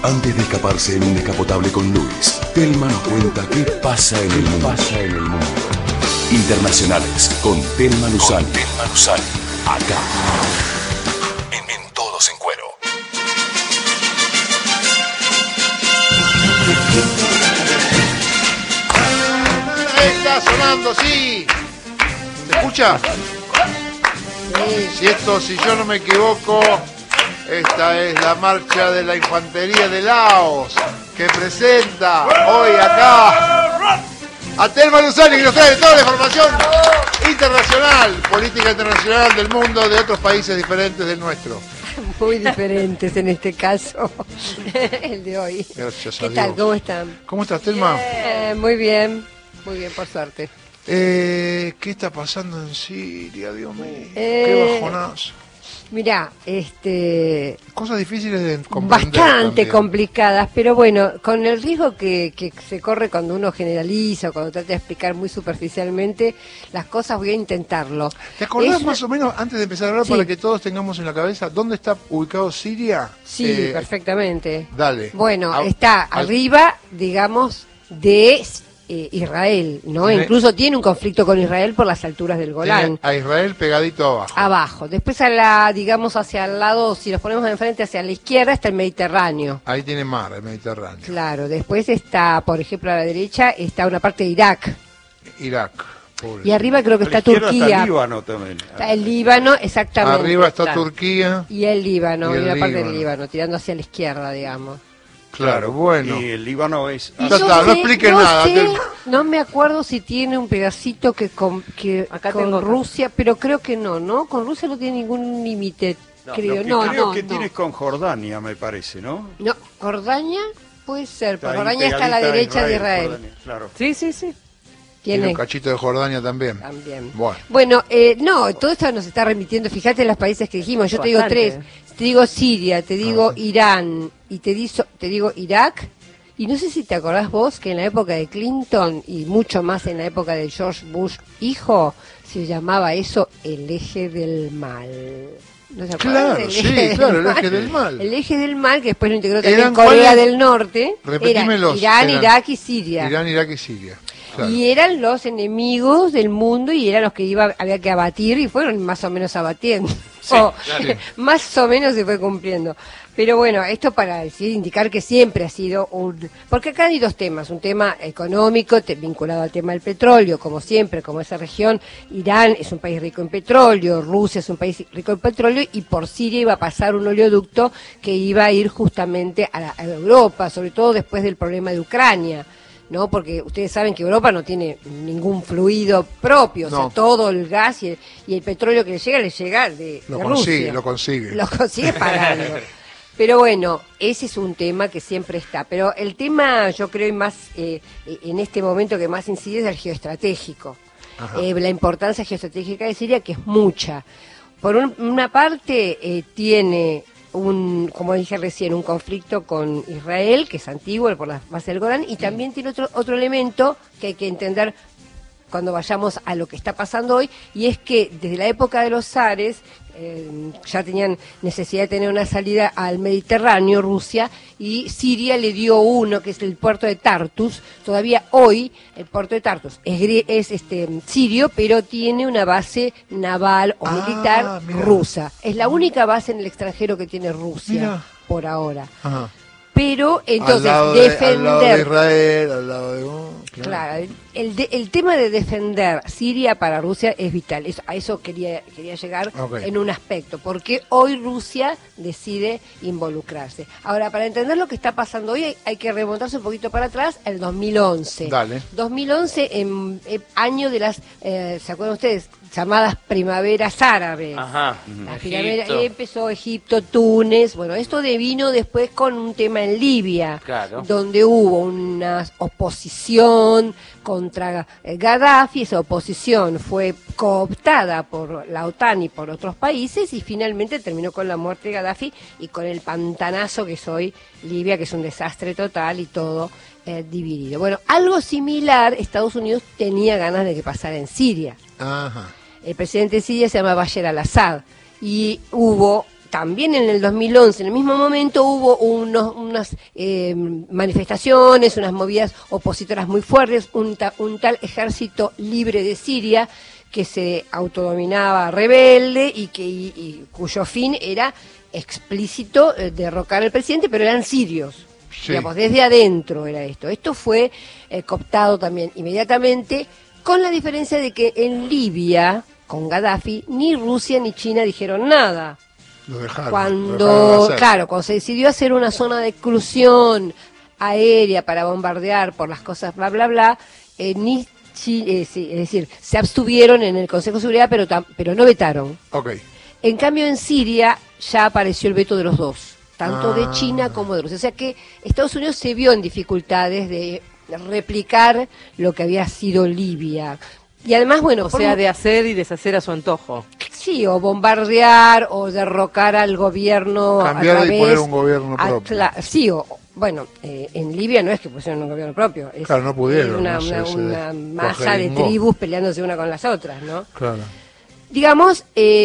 Antes de escaparse en un descapotable con Luis, Telma nos cuenta qué pasa en el mundo. Internacionales con Telma Luzani. Acá, en Todos en Cuero. Está sonando, sí. ¿Se escucha? Si yo no me equivoco, esta es la marcha de la infantería de Laos, que presenta hoy acá a Telma Luzani, que nos trae toda la información internacional, política internacional del mundo, de otros países diferentes del nuestro. Muy diferentes en este caso, el de hoy. Gracias a ¿Qué Dios. tal? ¿Cómo están? ¿Cómo estás, Telma? Muy bien, por suerte. ¿Qué está pasando en Siria, Dios mío? Qué bajonazo. Mirá, Cosas difíciles de comprender. bastante también. complicadas, pero bueno, con el riesgo que se corre cuando uno generaliza o cuando trata de explicar muy superficialmente las cosas, voy a intentarlo. ¿Te acordás Es- más o menos, antes de empezar a hablar, Sí. para que todos tengamos en la cabeza, dónde está ubicado Siria? Sí, perfectamente. Dale. Bueno, Au- está al- arriba, digamos, de Israel, ¿no? Tiene- Incluso tiene un conflicto con Israel por las alturas del Golán. Tiene a Israel pegadito abajo. Abajo. Después digamos, hacia el lado, si los ponemos enfrente, hacia la izquierda, está el Mediterráneo. Ahí tiene mar, el Mediterráneo. Claro. Después está, por ejemplo, a la derecha, está una parte de Irak. Irak. Pobre. Y arriba creo que A la está izquierda Turquía. Está el Líbano también. Está el Líbano, exactamente. Arriba está Claro. Turquía. Y el Líbano, Y y, el una parte del Líbano. Líbano, tirando hacia la izquierda, digamos. Claro, bueno. Y el Líbano es... Y Ya está, no explique nada, sé, Telma. no me acuerdo si tiene un pedacito que Acá con tengo Rusia, pero creo que no. Con Rusia no tiene ningún límite, creo. Lo que No, creo no, que no. tienes con Jordania, me parece, ¿no? No, Jordania puede ser, pero ahí Jordania está a la pegadita derecha de Israel. Jordania, claro. Sí. Tiene Tiene un cachito de Jordania también. también. Bueno. No, todo esto nos está remitiendo, fíjate en los países que dijimos, yo te digo Bastante. 3, te digo Siria, te digo Irán y te digo Irak. Y no sé si te acordás vos que en la época de Clinton y mucho más en la época de George Bush hijo, se llamaba eso el eje del mal. ¿No se acuerdan Claro, del sí, eje del claro, el mal? eje del mal. El eje del mal, que después lo integró también ¿Eran Corea cuáles? del Norte, era Repetímelos. Irán, Eran Irak y Siria. Irán, Irak y Siria. Claro. Y eran los enemigos del mundo y eran los que había que abatir y fueron más o menos abatiendo. Más o menos se fue cumpliendo. Pero bueno, esto para indicar que siempre ha sido porque acá hay dos temas, un tema económico vinculado al tema del petróleo, como siempre, como esa región, Irán es un país rico en petróleo, Rusia es un país rico en petróleo y por Siria iba a pasar un oleoducto que iba a ir justamente a Europa, sobre todo después del problema de Ucrania. ¿No? Porque ustedes saben que Europa no tiene ningún fluido propio, o No. sea, todo el gas y el petróleo que le llega de Lo Rusia. consigue. Lo consigue pagando. Pero bueno, ese es un tema que siempre está. Pero el tema, yo creo, más en este momento que más incide es el geoestratégico. La importancia geoestratégica de Siria, que es mucha. Por una parte, tiene como dije recién, un conflicto con Israel, que es antiguo, por la base del Golán, y también tiene otro elemento que hay que entender cuando vayamos a lo que está pasando hoy, y es que desde la época de los zares ya tenían necesidad de tener una salida al Mediterráneo, Rusia, y Siria le dio uno, que es el puerto de Tartus. Todavía hoy el puerto de Tartus es sirio, pero tiene una base naval o militar mira. rusa. Es la única base en el extranjero que tiene Rusia Mira. por ahora. Ajá. Pero entonces al lado de Israel, al lado de... Claro, el tema de defender Siria para Rusia es vital. A eso quería llegar Ok. en un aspecto, porque hoy Rusia decide involucrarse. Ahora, para entender lo que está pasando hoy, hay que remontarse un poquito para atrás, al 2011. Dale. 2011, en año de las, ¿se acuerdan ustedes? Llamadas primaveras árabes. Ajá. La Egipto. primavera, empezó Egipto, Túnez, bueno, esto vino después con un tema en Libia, Claro. donde hubo una oposición contra Gaddafi, esa oposición fue cooptada por la OTAN y por otros países y finalmente terminó con la muerte de Gaddafi y con el pantanazo que es hoy Libia, que es un desastre total y todo dividido. Bueno, algo similar Estados Unidos tenía ganas de que pasara en Siria. Ajá. El presidente de Siria se llama Bashar al-Assad y hubo también en el 2011, en el mismo momento, hubo unas manifestaciones, unas movidas opositoras muy fuertes, un tal Ejército Libre de Siria que se autodominaba rebelde y cuyo fin era explícito derrocar al presidente, pero eran sirios. Sí. Digamos, desde adentro era esto. Esto fue cooptado también inmediatamente, con la diferencia de que en Libia, con Gaddafi, ni Rusia ni China dijeron nada. Lo dejaron. Cuando se decidió hacer una zona de exclusión aérea para bombardear por las cosas bla bla bla, ni es decir, se abstuvieron en el Consejo de Seguridad, pero no vetaron. Okay. En cambio, en Siria ya apareció el veto de los dos, tanto de China como de Rusia. O sea que Estados Unidos se vio en dificultades de replicar lo que había sido Libia. Y además, bueno... O sea, de hacer y deshacer a su antojo. Sí, o bombardear, o derrocar al gobierno... Cambiar y poner un gobierno propio. Sí, bueno, en Libia no es que pusieron un gobierno propio. Claro, no pudieron. Una masa de tribus peleándose una con las otras, ¿no? Claro. Digamos,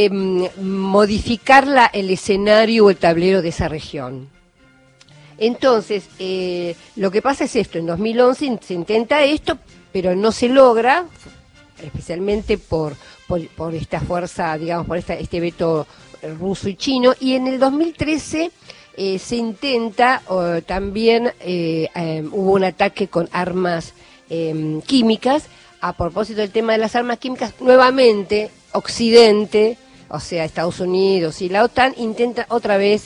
modificar el escenario o el tablero de esa región. Entonces, lo que pasa es esto, en 2011 se intenta esto, pero no se logra, especialmente por esta fuerza, digamos, por este veto ruso y chino, y en el 2013 se intenta, también hubo un ataque con armas químicas. A propósito del tema de las armas químicas, nuevamente Occidente, o sea, Estados Unidos y la OTAN, intentan otra vez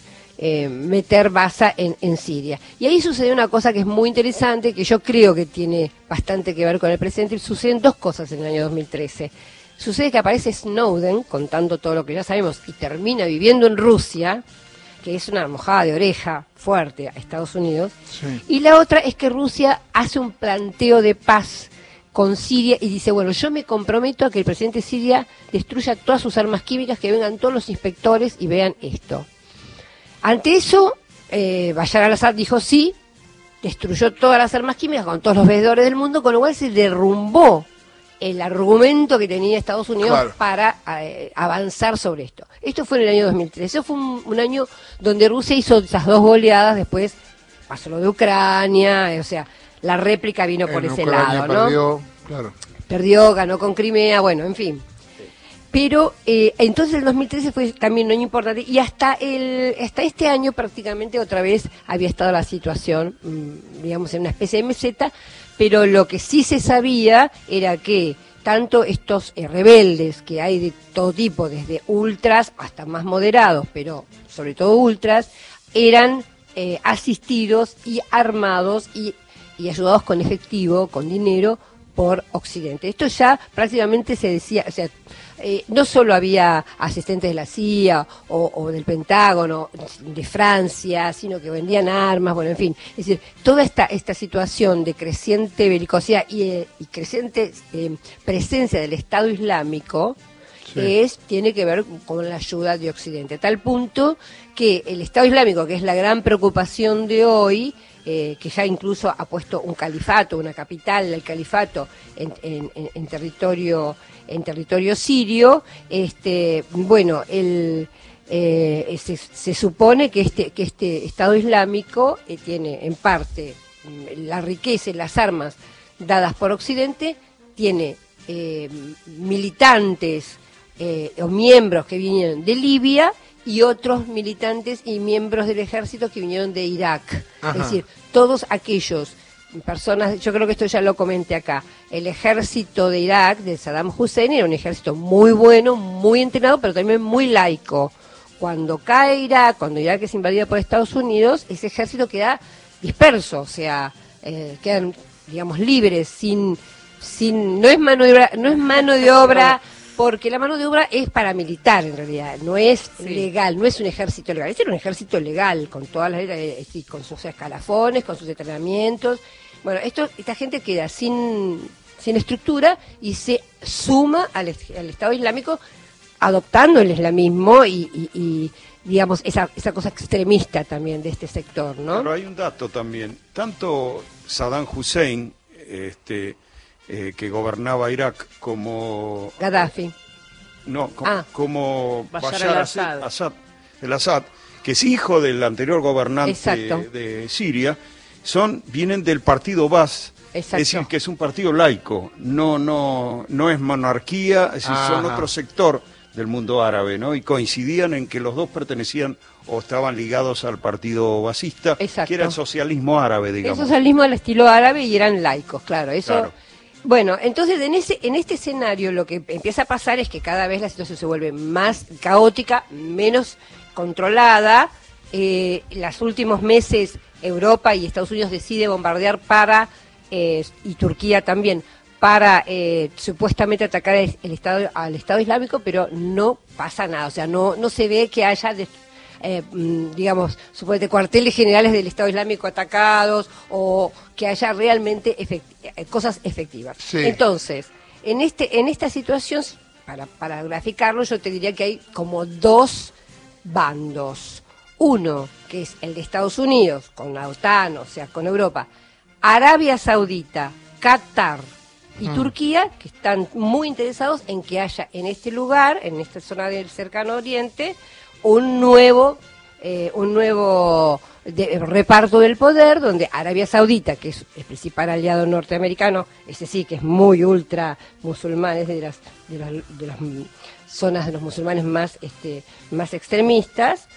meter basa en Siria. Y ahí sucede una cosa que es muy interesante, que yo creo que tiene bastante que ver con el presente. Suceden dos cosas en el año 2013. Sucede que aparece Snowden, contando todo lo que ya sabemos, y termina viviendo en Rusia, que es una mojada de oreja fuerte a Estados Unidos. Sí. Y la otra es que Rusia hace un planteo de paz con Siria y dice, bueno, yo me comprometo a que el presidente de Siria destruya todas sus armas químicas, que vengan todos los inspectores y vean esto. Ante eso, Bashar al-Assad dijo sí, destruyó todas las armas químicas con todos los veedores del mundo, con lo cual se derrumbó el argumento que tenía Estados Unidos para avanzar sobre esto. Esto fue en el año 2013. Eso fue un año donde Rusia hizo esas dos goleadas, después pasó lo de Ucrania, o sea, la réplica vino por ese lado, ¿no? Perdió, ganó con Crimea, bueno, en fin. Pero entonces el 2013 fue también un año importante, y hasta este año prácticamente otra vez había estado la situación, digamos, en una especie de meseta, pero lo que sí se sabía era que tanto estos rebeldes, que hay de todo tipo, desde ultras hasta más moderados, pero sobre todo ultras, eran asistidos y armados y ayudados con efectivo, con dinero, por Occidente. Esto ya prácticamente se decía, o sea, no solo había asistentes de la CIA o del Pentágono, de Francia, sino que vendían armas, bueno, en fin. Es decir, toda esta situación de creciente belicosidad y creciente presencia del Estado Islámico, tiene que ver con la ayuda de Occidente. A tal punto que el Estado Islámico, que es la gran preocupación de hoy, que ya incluso ha puesto un califato, una capital del califato en territorio sirio, bueno, se supone que este Estado Islámico tiene en parte la riqueza y las armas dadas por Occidente, tiene militantes o miembros que vinieron de Libia y otros militantes y miembros del ejército que vinieron de Irak. Ajá. Es decir, todos aquellos personas, yo creo que esto ya lo comenté acá, el ejército de Irak, de Saddam Hussein, era un ejército muy bueno, muy entrenado, pero también muy laico. Cuando cae Irak, cuando Irak es invadida por Estados Unidos, ese ejército queda disperso, o sea, quedan, digamos, libres, no es mano de obra, porque la mano de obra es paramilitar en realidad, no es legal, no es un ejército legal, es un ejército legal, con todas las con sus escalafones, con sus entrenamientos. Bueno, esta gente queda sin estructura y se suma al Estado Islámico, adoptando el islamismo y digamos, esa cosa extremista también de este sector, ¿no? Pero hay un dato también, tanto Saddam Hussein, que gobernaba Irak, como Gaddafi. como Bashar al-Assad, el Assad, que es hijo del anterior gobernante Exacto. de Siria, vienen del partido Baas. Exacto. Es decir, que es un partido laico, no es monarquía, es decir, son otro sector del mundo árabe, ¿no? Y coincidían en que los dos pertenecían o estaban ligados al partido basista, Exacto. que era el socialismo árabe, digamos. El socialismo al estilo árabe y eran laicos, claro. Eso. Claro. Bueno, entonces en este escenario lo que empieza a pasar es que cada vez la situación se vuelve más caótica, menos controlada. Los últimos meses Europa y Estados Unidos decide bombardear y Turquía también, para supuestamente atacar al Estado Islámico, pero no pasa nada, o sea, no se ve que haya, digamos, suponete cuarteles generales del Estado Islámico atacados o que haya realmente cosas efectivas. Sí. Entonces, en esta situación, para graficarlo, yo te diría que hay como dos bandos. Uno, que es el de Estados Unidos, con la OTAN, o sea, con Europa, Arabia Saudita, Qatar y Turquía, que están muy interesados en que haya en este lugar, en esta zona del Cercano Oriente, un nuevo reparto del poder, donde Arabia Saudita, que es el principal aliado norteamericano, ese sí que es muy ultra musulmán, es de las zonas de los musulmanes más extremistas,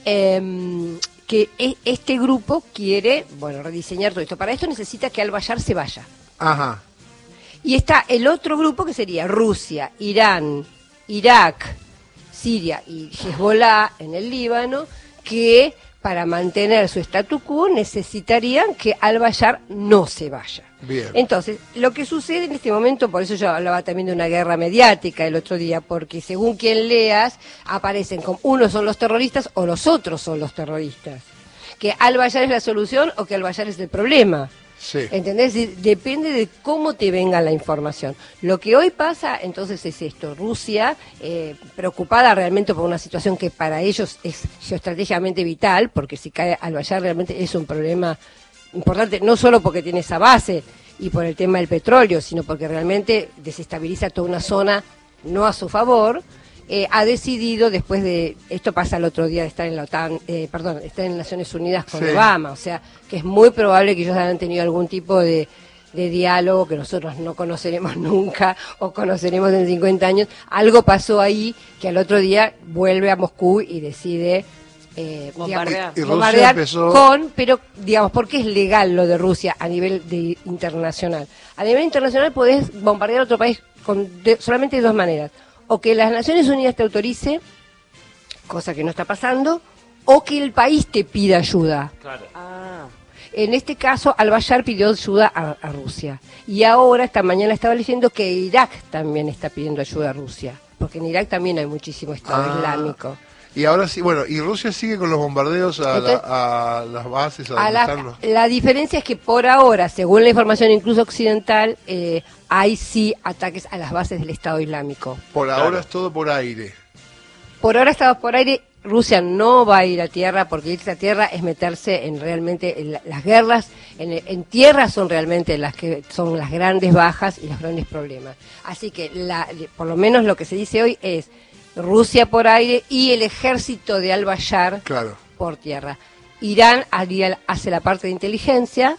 que este grupo quiere, rediseñar todo esto. Para esto necesita que al-Bashar se vaya. Ajá. Y está el otro grupo que sería Rusia, Irán, Irak, Siria y Hezbollah en el Líbano, que para mantener su statu quo necesitarían que al-Bashar no se vaya. Bien. Entonces, lo que sucede en este momento, por eso yo hablaba también de una guerra mediática el otro día, porque según quien leas, aparecen como unos son los terroristas o los otros son los terroristas. Que al-Bashar es la solución o que al-Bashar es el problema. Sí. ¿Entendés? Depende de cómo te venga la información. Lo que hoy pasa, entonces, es esto. Rusia, preocupada realmente por una situación que para ellos es geoestratégicamente vital, porque si cae al-Bashar realmente es un problema importante, no solo porque tiene esa base y por el tema del petróleo, sino porque realmente desestabiliza toda una zona no a su favor. Ha decidido, después de, esto pasa el otro día de estar en la OTAN, estar en Naciones Unidas con Obama, o sea, que es muy probable que ellos hayan tenido algún tipo de diálogo que nosotros no conoceremos nunca o conoceremos en 50 años. Algo pasó ahí que al otro día vuelve a Moscú y decide bombardear. Y Rusia bombardear empezó... pero digamos, ¿por qué es legal lo de Rusia a nivel internacional? A nivel internacional podés bombardear a otro país solamente de dos maneras. O que las Naciones Unidas te autorice, cosa que no está pasando, o que el país te pida ayuda. Claro. En este caso, al-Bashar pidió ayuda a Rusia. Y ahora, esta mañana estaba leyendo que Irak también está pidiendo ayuda a Rusia. Porque en Irak también hay muchísimo Estado Islámico. Y ahora sí, bueno, y Rusia sigue con los bombardeos a las bases, La diferencia es que por ahora, según la información incluso occidental, hay sí ataques a las bases del Estado Islámico. Por ahora es todo por aire. Por ahora estamos por aire. Rusia no va a ir a tierra, porque irse a tierra es meterse en las guerras. En tierra son realmente las que son las grandes bajas y los grandes problemas. Así que por lo menos lo que se dice hoy es Rusia por aire y el ejército de al-Bashar por tierra. Irán hace la parte de inteligencia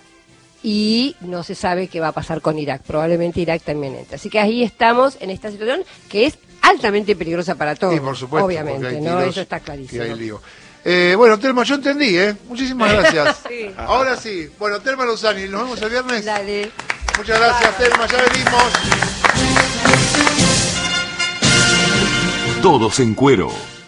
y no se sabe qué va a pasar con Irak. Probablemente Irak también entra. Así que ahí estamos en esta situación que es altamente peligrosa para todos. Sí, por supuesto. Obviamente, ¿no? Eso está clarísimo. Hay lío. Bueno, Telma, yo entendí, Muchísimas gracias. Sí. Ahora sí. Bueno, Telma Luzani, nos vemos el viernes. Dale. Muchas gracias, Telma, ya venimos. Todos en Cuero.